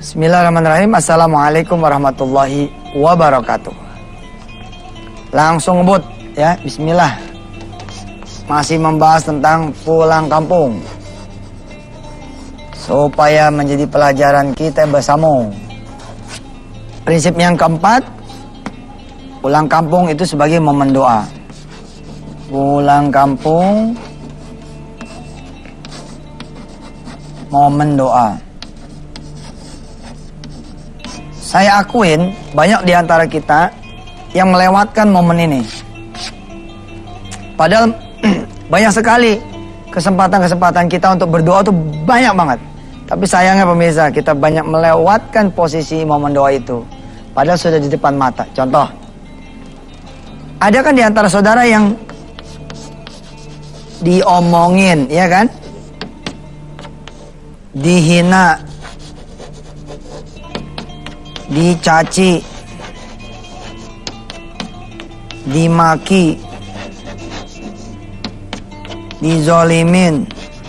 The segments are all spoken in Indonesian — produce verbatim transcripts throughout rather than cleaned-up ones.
Bismillahirrahmanirrahim. Assalamualaikum warahmatullahi wabarakatuh. Langsung ngebut ya, bismillah. Masih membahas tentang pulang kampung, supaya menjadi pelajaran kita bersama. Prinsip yang keempat, pulang kampung itu sebagai momen doa. Pulang kampung, momen doa. Saya akuin banyak di antara kita yang melewatkan momen ini. Padahal banyak sekali kesempatan-kesempatan kita untuk berdoa tuh banyak banget. Tapi sayangnya pemirsa, kita banyak melewatkan posisi momen doa itu. Padahal sudah di depan mata. Contoh, ada kan di antara saudara yang diomongin, ya kan? Dihina, dicaci, dimaki, dizolimin.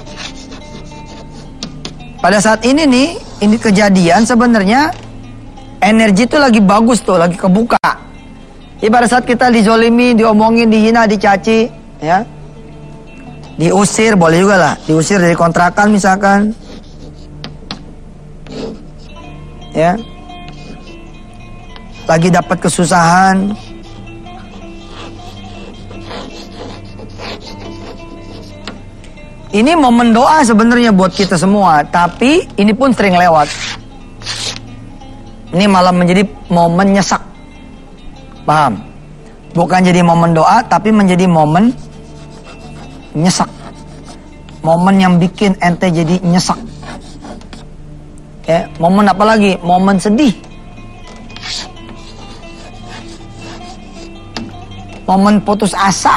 Pada saat ini nih, ini kejadian sebenarnya energi itu lagi bagus tuh, lagi kebuka. Jadi pada saat kita dizolimi, diomongin, dihina, dicaci, ya, diusir, boleh juga lah, diusir dari kontrakan misalkan, ya, lagi dapat kesusahan, ini momen doa sebenarnya buat kita semua. Tapi ini pun sering lewat. Ini malah menjadi momen nyesak. Paham? Bukan jadi momen doa, tapi menjadi momen nyesak. Momen yang bikin ente jadi nyesak. Ya, momen apa lagi? Momen sedih. Momen putus asa.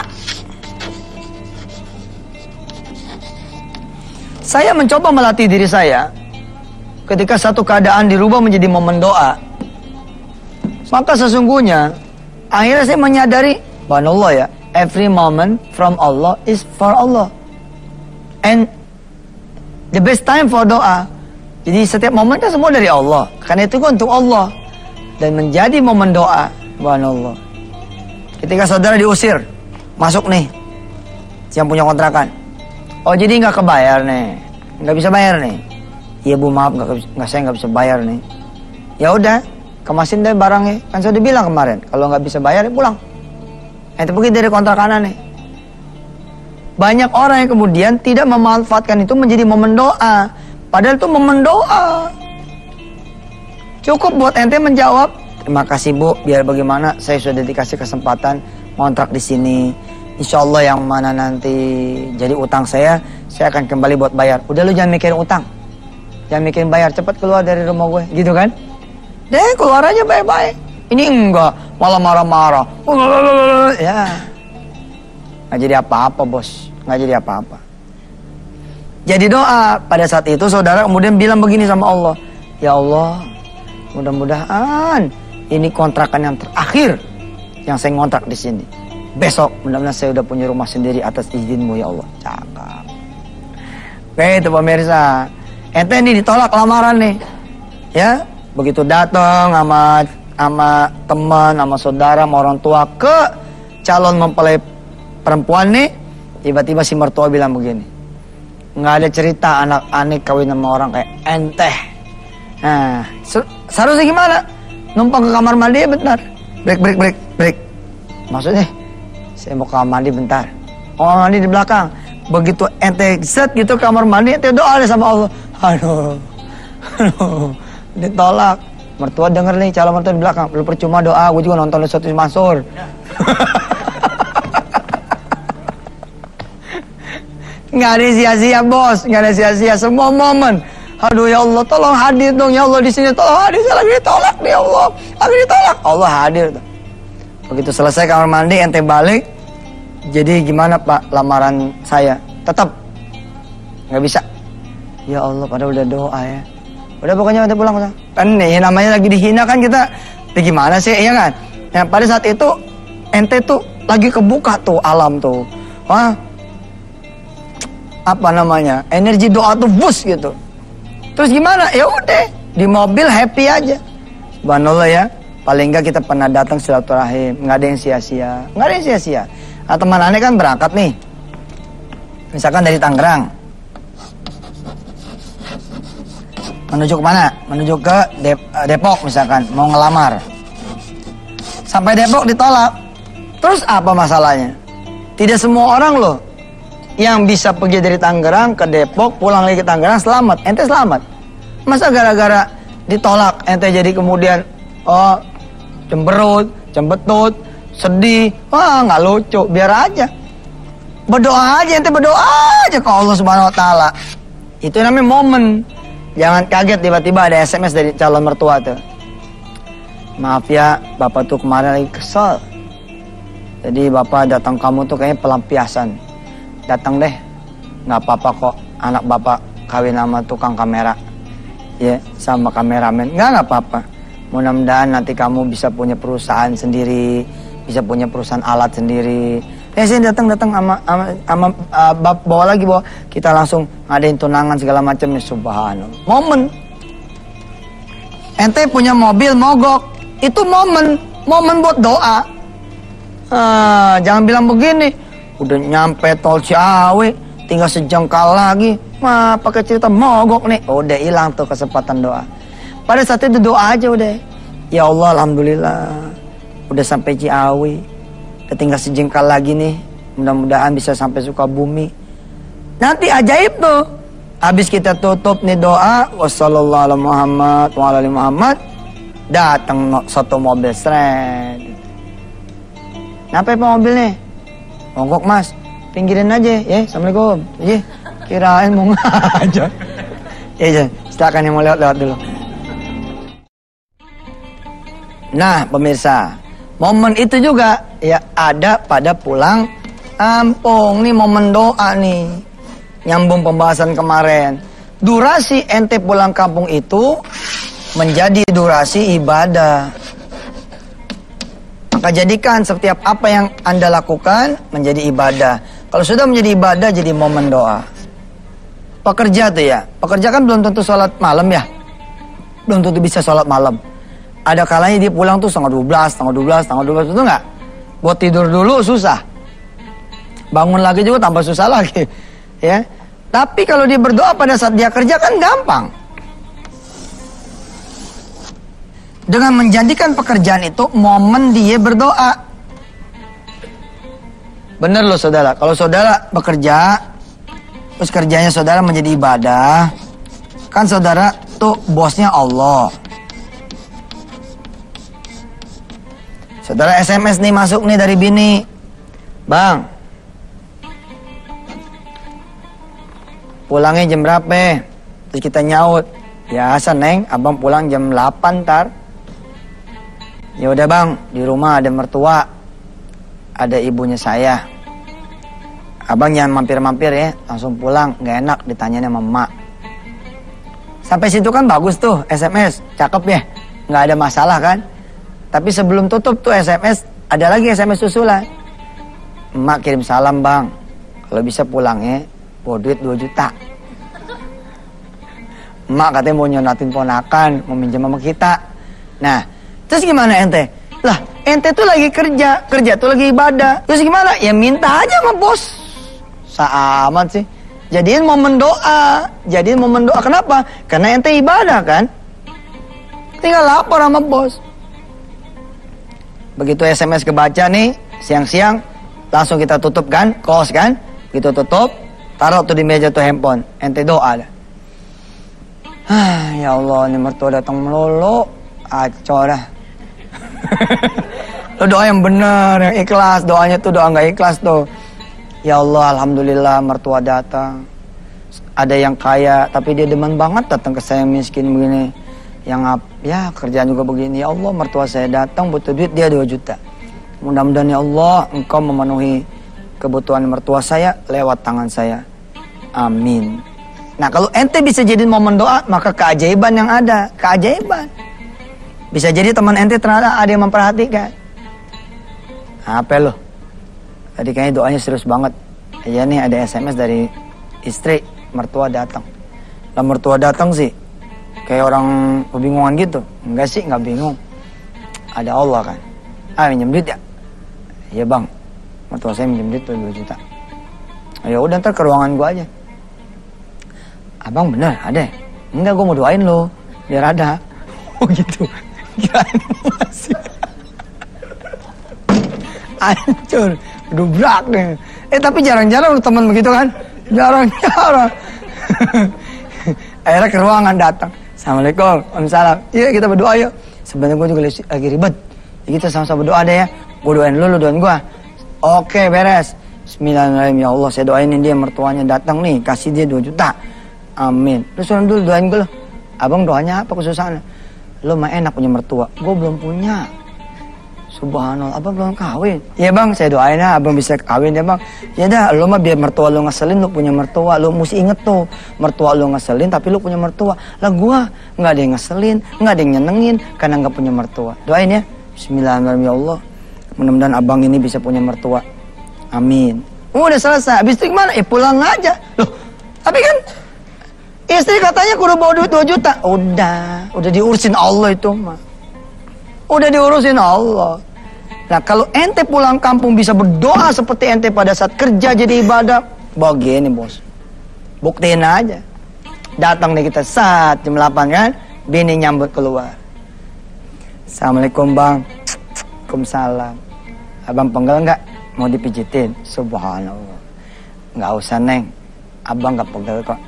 Saya mencoba melatih diri saya. Ketika satu keadaan dirubah menjadi momen doa, maka sesungguhnya akhirnya saya menyadari, subhanallah ya, every moment from Allah is for Allah. And the best time for doa. Jadi setiap momen kan semua dari Allah. Karena itu kan untuk Allah. Dan menjadi momen doa, subhanallah. Ketika saudara diusir, masuk nih, yang punya kontrakan. Oh jadi nggak kebayar nih, nggak bisa bayar nih. Iya bu maaf, nggak nggak saya nggak bisa bayar nih. Ya udah, kemasin deh barangnya. Kan saya udah bilang kemarin, kalau nggak bisa bayar ya pulang. Ente pergi dari kontrakan nih. Banyak orang yang kemudian tidak memanfaatkan itu menjadi momen doa. Padahal itu momen doa. Cukup buat ente menjawab, terima kasih bu, biar bagaimana saya sudah dikasih kesempatan ngontrak di sini. Insya Allah yang mana nanti jadi utang saya, saya akan kembali buat bayar. Udah lu jangan mikirin utang, jangan mikirin bayar, cepat keluar dari rumah gue, gitu kan? Deh keluar aja baik-baik. Ini enggak, malah marah-marah. Ya, nggak jadi apa-apa bos, nggak jadi apa-apa. Jadi doa. Pada saat itu saudara kemudian bilang begini sama Allah, ya Allah, mudah-mudahan ini kontrakan yang terakhir yang saya ngontrak di sini. Besok mudah-mudahan saya udah punya rumah sendiri atas izinmu ya Allah. Cakep. Oke itu pemirsa. Ente ini ditolak lamaran nih. Ya, begitu datang sama sama teman, sama saudara, sama orang tua ke calon mempelai perempuan nih, tiba-tiba si mertua bilang begini. Nggak ada cerita anak anik kawin sama orang kayak ente. Nah, seharusnya gimana? Numpang ke kamar mandi ya bentar. Break, break, break, break. Maksudnya, saya mau ke kamar mandi bentar. Kamar mandi di belakang. Begitu ente set gitu kamar mandi, ente doa deh sama Allah. Aduh, aduh, ditolak. Mertua denger nih, calon mertua di belakang. Lu percuma doa, gue juga nonton Ustaz Mansur. Nggak ada sia-sia bos, nggak ada sia-sia, semua momen. Aduh ya Allah, tolong hadir dong ya Allah di sini, tolong hadir, saya lagi ditolak nih ya Allah, lagi ditolak, Allah hadir. Begitu selesai kamar mandi, ente balik, jadi gimana Pak lamaran saya? Tetap nggak bisa. Ya Allah, padahal udah doa ya. Udah pokoknya ente pulang. Kan nih namanya lagi dihina kan kita, ya gimana sih, ya kan? Nah, pada saat itu ente tuh lagi kebuka tuh alam tuh, wah. Apa namanya, energi doa tuh bus gitu. Terus gimana? Ya udah, Di mobil happy aja. Subhanallah ya. Paling enggak kita pernah datang silaturahim. Nggak ada yang sia-sia. Nggak ada yang sia-sia. Nah, teman aneh kan berangkat nih. Misalkan dari Tangerang. Menuju ke mana? Menuju ke Dep Depok misalkan. Mau ngelamar. Sampai Depok ditolak. Terus apa masalahnya? Tidak semua orang loh yang bisa pergi dari Tangerang ke Depok, pulang lagi ke Tangerang selamat. Ente selamat. Masa gara-gara ditolak ente jadi kemudian oh cemberut, cembetut, sedih. Wah, nggak lucu. Biar aja. Berdoa aja, ente berdoa aja ke Allah Subhanahu wa taala. Itu namanya momen. Jangan kaget tiba-tiba ada S M S dari calon mertua tuh. Maaf ya, Bapak tuh kemarin lagi kesel. Jadi Bapak datang kamu tuh kayaknya pelampiasan. Datang deh, nggak apa-apa kok. Anak Bapak kawin sama tukang kamera, ya, sama kameramen. Nggak nggak apa-apa. Mudah-mudahan nanti kamu bisa punya perusahaan sendiri, bisa punya perusahaan alat sendiri. Eh saya datang datang sama sama, sama uh, bawa lagi bawa kita langsung ngadain tunangan segala macam ya subhanallah. Momen. Ente punya mobil mogok, itu momen, momen buat doa. Ah, jangan bilang begini, udah nyampe tol Ciawi, tinggal sejengkal lagi, mah pakai cerita mogok nih, udah hilang tuh kesempatan doa. Pada saat itu doa aja udah, ya Allah alhamdulillah, udah sampai Ciawi, udah tinggal sejengkal lagi nih, mudah-mudahan bisa sampai Sukabumi. Nanti ajaib tuh, habis kita tutup nih doa, wassallallahu ala Muhammad wa ala ali Muhammad, datang satu mobil seret. Kenapa ya Pak mobilnya? Mogok Mas, pinggirin aja ya. Assalamualaikum. Ya, kirain mau ngajak. Ya, ya, silakan yang mau lewat-lewat dulu. Nah, pemirsa, momen itu juga ya ada pada pulang kampung. Nih momen doa nih. Nyambung pembahasan kemarin. Durasi ente pulang kampung itu menjadi durasi ibadah. Maka jadikan setiap apa yang Anda lakukan menjadi ibadah. Kalau sudah menjadi ibadah, jadi momen doa. Pekerja tuh ya, pekerja kan belum tentu sholat malam ya. Belum tentu bisa sholat malam. Ada kalanya dia pulang tuh setengah dua belas, setengah dua belas, setengah dua belas, itu enggak? Buat tidur dulu susah. Bangun lagi juga tambah susah lagi. Ya. Tapi kalau dia berdoa pada saat dia kerja kan gampang. Dengan menjadikan pekerjaan itu momen dia berdoa. Bener loh saudara, kalau saudara bekerja, terus kerjanya saudara menjadi ibadah, kan saudara tuh bosnya Allah. Saudara S M S nih masuk nih dari bini, Bang, pulangnya jam berapa? Terus kita nyaut, biasa Neng, abang pulang jam delapan ntar. Ya udah Bang, di rumah ada mertua, ada ibunya saya. Abang jangan mampir-mampir ya, langsung pulang, nggak enak ditanyanya sama emak. Sampai situ kan bagus tuh S M S, cakep ya, nggak ada masalah kan. Tapi sebelum tutup tuh S M S, ada lagi S M S susulan. Emak kirim salam Bang, kalau bisa pulangnya bawa duit dua juta. Emak katanya mau nyonatin ponakan, mau minjem sama kita. Nah, terus gimana ente? Lah, ente tuh lagi kerja, kerja tuh lagi ibadah. Terus gimana? Ya minta aja sama bos. Saamat sih. Jadiin momen doa. Jadiin momen doa. Kenapa? Karena ente ibadah kan? Tinggal lapor sama bos. Begitu S M S kebaca nih, siang-siang, langsung kita tutup kan, close kan? Begitu tutup, taruh tuh di meja tuh handphone. Ente doa dah. Ah, ya Allah, ini mertua datang melulu. Acor dah. Lo doa yang benar, yang ikhlas. Doanya tuh doa nggak ikhlas tuh. Ya Allah, alhamdulillah mertua datang. Ada yang kaya, tapi dia demen banget datang ke saya miskin begini. Yang ya kerjaan juga begini. Ya Allah, mertua saya datang butuh duit, dia dua juta. Mudah-mudahan ya Allah, Engkau memenuhi kebutuhan mertua saya lewat tangan saya. Amin. Nah, kalau ente bisa jadi momen doa, maka keajaiban yang ada, keajaiban. Bisa jadi teman ente ternyata ada yang memperhatikan. Apa lo? Tadi kayaknya doanya serius banget. Ya nih ada S M S dari istri, mertua datang. Lah mertua datang sih, Kayak orang kebingungan gitu. Enggak sih, nggak bingung. Ada Allah kan. Ah, minjem duit ya? Iya bang, mertua saya minjem duit tuh dua juta. Ya udah ntar ke ruangan gua aja. Abang bener ada? Enggak, gua mau doain lo biar ada. Oh gitu. Kirain masih. Hancur, dubrak deh. Eh tapi jarang-jarang lu temen begitu kan? Jarang-jarang. Akhirnya ke ruangan datang. Assalamualaikum, waalaikumsalam. Iya kita berdoa yuk. Sebenarnya gue juga lagi ribet. Ya, kita sama-sama berdoa deh ya. Gue doain lu, lu doain gue. Oke beres. Bismillahirrahmanirrahim. Ya Allah, saya doainin dia, mertuanya datang nih, kasih dia dua juta. Amin. Lu suruh dulu doain gue loh. Abang doanya apa kesusahan? Lu mah enak punya mertua. Gue belum punya. Subhanallah, abang belum kawin. Ya bang, saya doain ya, abang bisa kawin ya bang. Ya dah, lu mah biar mertua lu ngeselin, lu punya mertua. Lu mesti inget tuh, mertua lu ngeselin tapi lu punya mertua. Lah gua nggak ada yang ngeselin, nggak ada yang nyenengin karena nggak punya mertua. Doain ya. Bismillahirrahmanirrahim. Ya Allah, mudah-mudahan abang ini bisa punya mertua. Amin. Oh, udah selesai. Habis itu gimana? Eh pulang aja. Loh, tapi kan istri katanya kudu bawa duit dua juta. Udah, udah diurusin Allah itu mah. Udah diurusin Allah. Nah kalau ente pulang kampung bisa berdoa seperti ente pada saat kerja jadi ibadah, begini bos, buktiin aja. Datang nih kita saat jam delapan kan, bini nyambut keluar. Assalamualaikum bang. Waalaikumsalam. Abang pegel nggak? Mau dipijitin? Subhanallah. Nggak usah neng, abang nggak pegel kok.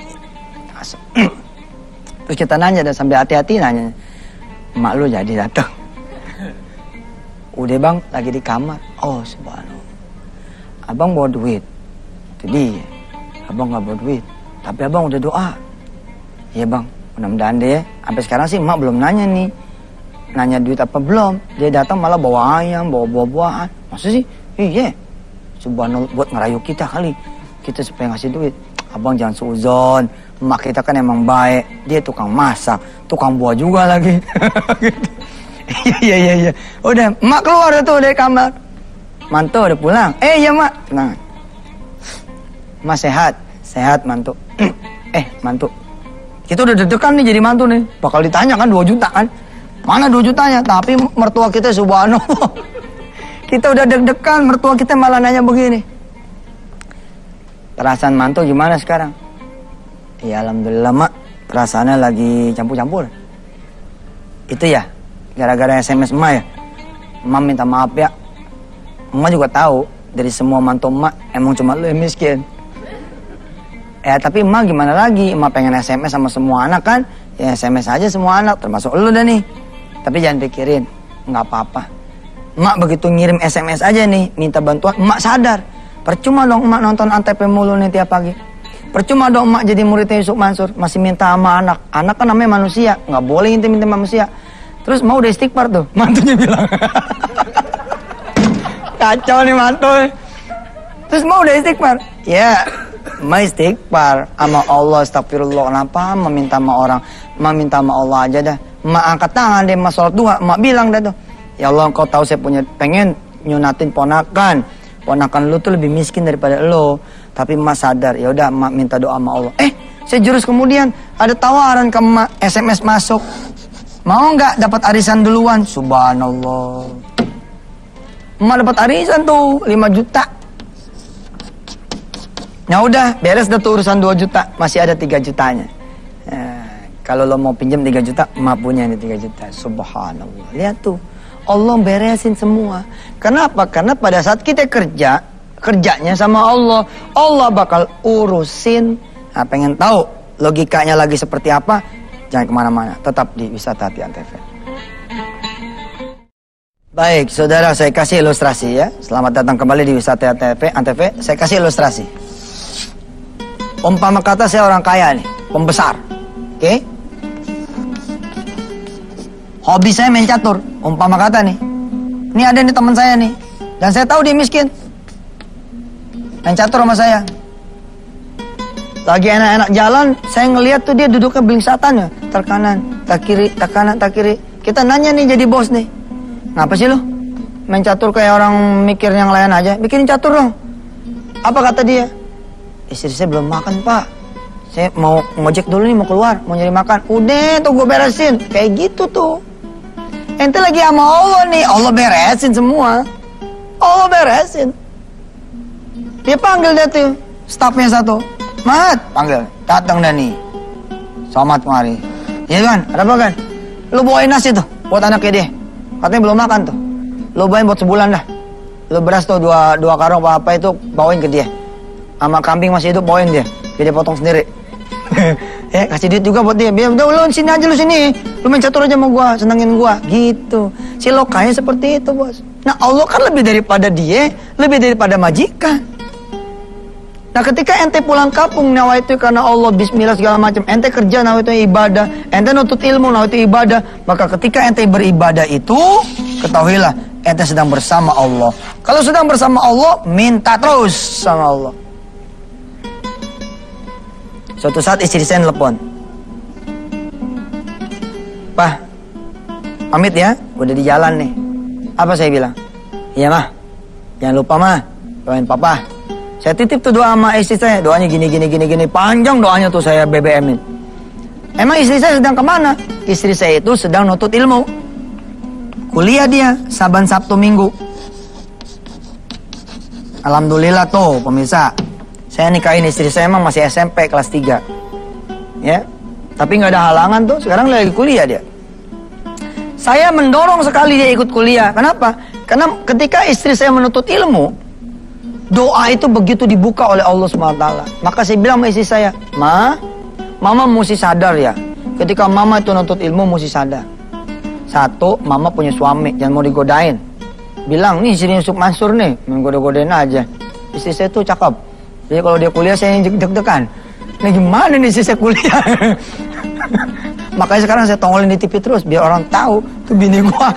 Terus kita nanya dan sambil hati-hati nanya, emak lu jadi datang. Udah bang, lagi di kamar. Oh subhanallah. Abang bawa duit. Itu dia. Abang gak bawa duit. Tapi abang udah doa. Iya bang, mudah-mudahan deh. Sampai sekarang sih emak belum nanya nih. Nanya duit apa belum. Dia datang malah bawa ayam, bawa buah-buahan. Masa sih? Iya. Subhanallah, buat ngerayu kita kali. Kita supaya ngasih duit. Abang jangan seuzon. Emak kita kan emang baik. Dia tukang masak. Tukang buah juga lagi. Gitu. Iya iya iya. Udah, mak keluar tuh dari kamar. Mantu udah pulang. Eh iya mak, tenang. Mak sehat, sehat mantu. Eh mantu, kita udah deg-degan nih jadi mantu nih. Bakal ditanya kan dua juta kan. Mana dua jutanya? Tapi mertua kita subhanallah. Kita udah deg-degan, mertua kita malah nanya begini. Perasaan mantu gimana sekarang? Ya alhamdulillah mak, perasaannya lagi campur-campur. Itu ya. Gara-gara S M S emak ya. Emak minta maaf ya. Emak juga tahu dari semua mantu emak emang cuma lu yang miskin. Ya tapi emak gimana lagi? Emak pengen S M S sama semua anak kan? Ya S M S aja semua anak termasuk lu dah nih. Tapi jangan pikirin, nggak apa-apa. Emak begitu ngirim S M S aja nih minta bantuan, emak sadar. Percuma dong emak nonton Antv mulu nih tiap pagi. Percuma dong emak jadi muridnya Yusuf Mansur masih minta sama anak. Anak kan namanya manusia, nggak boleh intim-intim manusia. Terus mau udah istighfar tuh, mantunya bilang. Kacau nih mantu. Terus mau udah istighfar. Ya, mau istighfar sama Allah, astagfirullah. Kenapa meminta sama orang? Meminta sama Allah aja dah. Emak angkat tangan deh, emak sholat duha. Emak bilang dah tuh, ya Allah kau tahu saya punya pengen nyunatin ponakan. Ponakan lu tuh lebih miskin daripada lu. Tapi emak sadar, ya udah emak minta doa sama Allah. Eh, sejurus kemudian ada tawaran ke emak, S M S masuk. Mau nggak dapat arisan duluan? Subhanallah. Emak dapat arisan tuh lima juta. Ya udah, beres dah tuh urusan dua juta, masih ada tiga jutanya. Nah, kalau lo mau pinjam tiga juta, emak punya ini tiga juta. Subhanallah. Lihat tuh, Allah beresin semua. Kenapa? Karena pada saat kita kerja, kerjanya sama Allah, Allah bakal urusin. Nah, pengen tahu logikanya lagi seperti apa? Jangan kemana-mana, tetap di Wisata Hati Antv. Baik, saudara, saya kasih ilustrasi ya. Selamat datang kembali di Wisata Antv. Antv, saya kasih ilustrasi. Umpama kata saya orang kaya nih, pembesar, oke? Okay? Hobi saya main catur, umpama kata nih. Ini ada nih teman saya nih, dan saya tahu dia miskin. Main catur sama saya. Lagi enak-enak jalan, saya ngelihat tuh dia duduknya belingsatan ya. Tak kanan, tak kiri, tak kanan, tak kiri. Kita nanya nih jadi bos nih. Ngapa sih lo? Main catur kayak orang mikir yang lain aja. Bikinin catur dong. Apa kata dia? Istri saya belum makan pak. saya mau ngojek dulu nih, mau keluar, mau nyari makan. Udah tuh gue beresin. Kayak gitu tuh. Ente lagi sama Allah nih, Allah beresin semua. Allah beresin. Dia panggil dia tuh, stafnya satu. Mat, panggil. Datang dah nih. Selamat kemari. Iya kan, ada apa kan? Lu bawain nasi tuh, buat anaknya dia. Katanya belum makan tuh. Lu bawain buat sebulan dah. Lu beras tuh dua, dua karung apa-apa itu, bawain ke dia. Sama kambing masih hidup, bawain dia. Biar dia potong sendiri. Ya, kasih duit juga buat dia. Biar udah lu sini aja, lu sini. Lu main catur aja sama gua, senengin gua. Gitu. Si lokanya seperti itu, bos. Nah, Allah kan lebih daripada dia, lebih daripada majikan. Nah, ketika ente pulang kampung nawaitu karena Allah, bismillah segala macam, ente kerja nawaitu ibadah, ente nuntut ilmu nawaitu ibadah, maka ketika ente beribadah itu, ketahuilah ente sedang bersama Allah. Kalau sedang bersama Allah, minta terus sama Allah. Suatu saat istri saya telepon, "Pak, pamit ya, udah di jalan nih." Apa saya bilang? "Iya mah, jangan lupa mah, doain papa." Saya titip tuh doa sama istri saya, doanya gini gini gini gini, panjang doanya tuh saya B B M-in. Emang istri saya sedang kemana? Istri saya itu sedang nuntut ilmu, kuliah dia Saban Sabtu Minggu. Alhamdulillah tuh pemirsa, saya nikahin istri saya emang masih S M P kelas tiga, ya. Tapi nggak ada halangan tuh, sekarang lagi kuliah dia. Saya mendorong sekali dia ikut kuliah. Kenapa? Karena ketika istri saya menuntut ilmu, doa itu begitu dibuka oleh Allah subhanahu wa taala. Maka saya bilang sama istri saya, "Ma, mama mesti sadar ya. Ketika mama itu nuntut ilmu mesti sadar. Satu, mama punya suami, jangan mau digodain. Bilang, nih istri Yusuf Mansur nih, main goda-godain aja. Istri saya tuh cakep. Jadi kalau dia kuliah saya yang deg-degan. Nah gimana nih istri saya kuliah?" Makanya sekarang saya tongolin di T V terus, biar orang tahu tuh bini gua.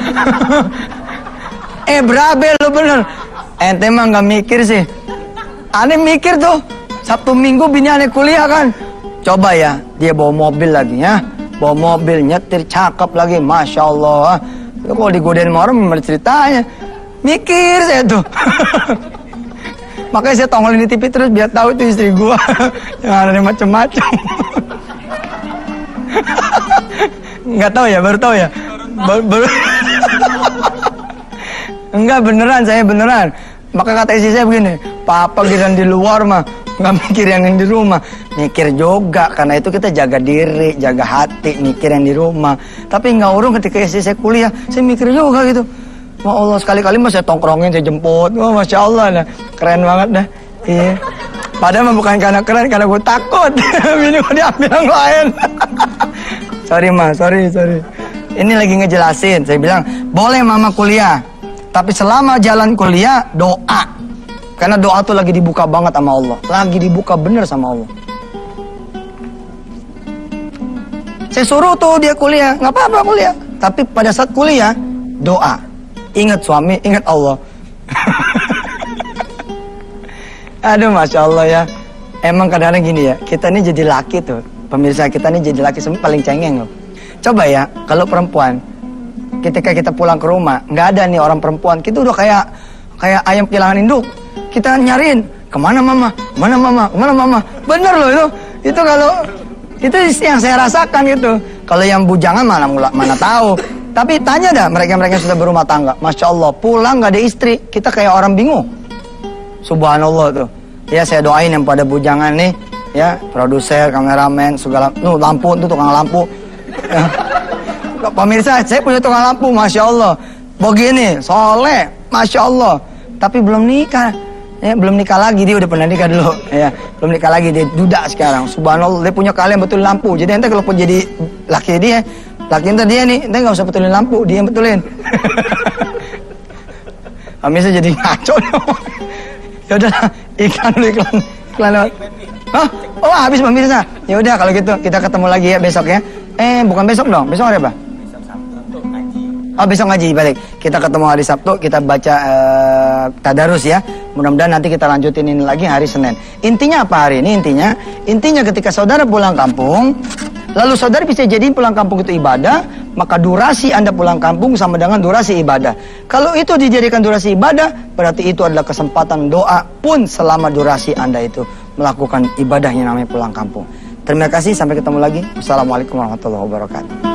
Eh berabe lo bener. Ente mah gak mikir sih. Aneh mikir tuh, Sabtu Minggu bini aneh kuliah kan. Coba ya, dia bawa mobil lagi ya. Bawa mobil, nyetir, cakep lagi, Masya Allah. Kalau digodain sama orang, gimana ceritanya? Mikir saya tuh. Makanya saya tongolin di T V terus, biar tahu itu istri gua. Yang ada macam-macam. Nggak tahu ya, baru tahu ya. Baru, baru. Enggak, beneran, saya beneran. Maka kata istri saya begini, "Papa giran di luar mah nggak mikir yang di rumah." Mikir juga, karena itu kita jaga diri, jaga hati, mikir yang di rumah. Tapi nggak urung ketika istri saya kuliah, saya mikir juga gitu. Ma Allah, sekali-kali mah saya tongkrongin, saya jemput. Wah, Masya Allah, nah. Keren banget dah. Iya. Padahal mah bukan karena keren, karena gue takut. Ini gue diambil yang lain. Sorry ma, sorry, sorry. Ini lagi ngejelasin, saya bilang, boleh mama kuliah. Tapi selama jalan kuliah, doa. Karena doa tuh lagi dibuka banget sama Allah. Lagi dibuka bener sama Allah. Saya suruh tuh dia kuliah. Nggak apa-apa kuliah. Tapi pada saat kuliah, doa. Ingat suami, ingat Allah. Aduh, Masya Allah ya. Emang kadang-kadang gini ya. Kita ini jadi laki tuh. Pemirsa kita ini jadi laki semua paling cengeng loh. Coba ya, kalau perempuan, ketika kita pulang ke rumah, nggak ada nih orang perempuan, kita udah kayak kayak ayam kehilangan induk. Kita nyariin, kemana mama, kemana mama, kemana mama. Bener loh itu, itu kalau itu yang saya rasakan gitu. Kalau yang bujangan mana mana tahu. Tapi tanya dah mereka-mereka yang sudah berumah tangga, Masya Allah, pulang nggak ada istri, kita kayak orang bingung. Subhanallah tuh. Ya saya doain yang pada bujangan nih, ya produser, kameramen, segala, tuh lampu, tuh tukang lampu. Ya. Pemirsa, saya punya tukang lampu, Masya Allah. Begini, soleh, Masya Allah. Tapi belum nikah. Ya, belum nikah lagi, dia udah pernah nikah dulu. Ya, belum nikah lagi, dia duda sekarang. Subhanallah, dia punya kalian betul lampu. Jadi nanti kalau pun jadi laki dia, laki ente dia nih, ente gak usah betulin lampu, dia yang betulin. Pemirsa jadi ngaco. Ya udah, iklan dulu, iklan. Iklan lewat. Hah? Oh, habis pemirsa. Ya udah kalau gitu, kita ketemu lagi ya besok ya. Eh, bukan besok dong. Besok ada apa? Oh, besok ngaji balik. Kita ketemu hari Sabtu, kita baca uh, tadarus ya. Mudah-mudahan nanti kita lanjutin ini lagi hari Senin. Intinya apa hari ini? Intinya, intinya ketika saudara pulang kampung, lalu saudara bisa jadi pulang kampung itu ibadah, maka durasi Anda pulang kampung sama dengan durasi ibadah. Kalau itu dijadikan durasi ibadah, berarti itu adalah kesempatan doa pun selama durasi Anda itu melakukan ibadah yang namanya pulang kampung. Terima kasih, sampai ketemu lagi. Wassalamualaikum warahmatullahi wabarakatuh.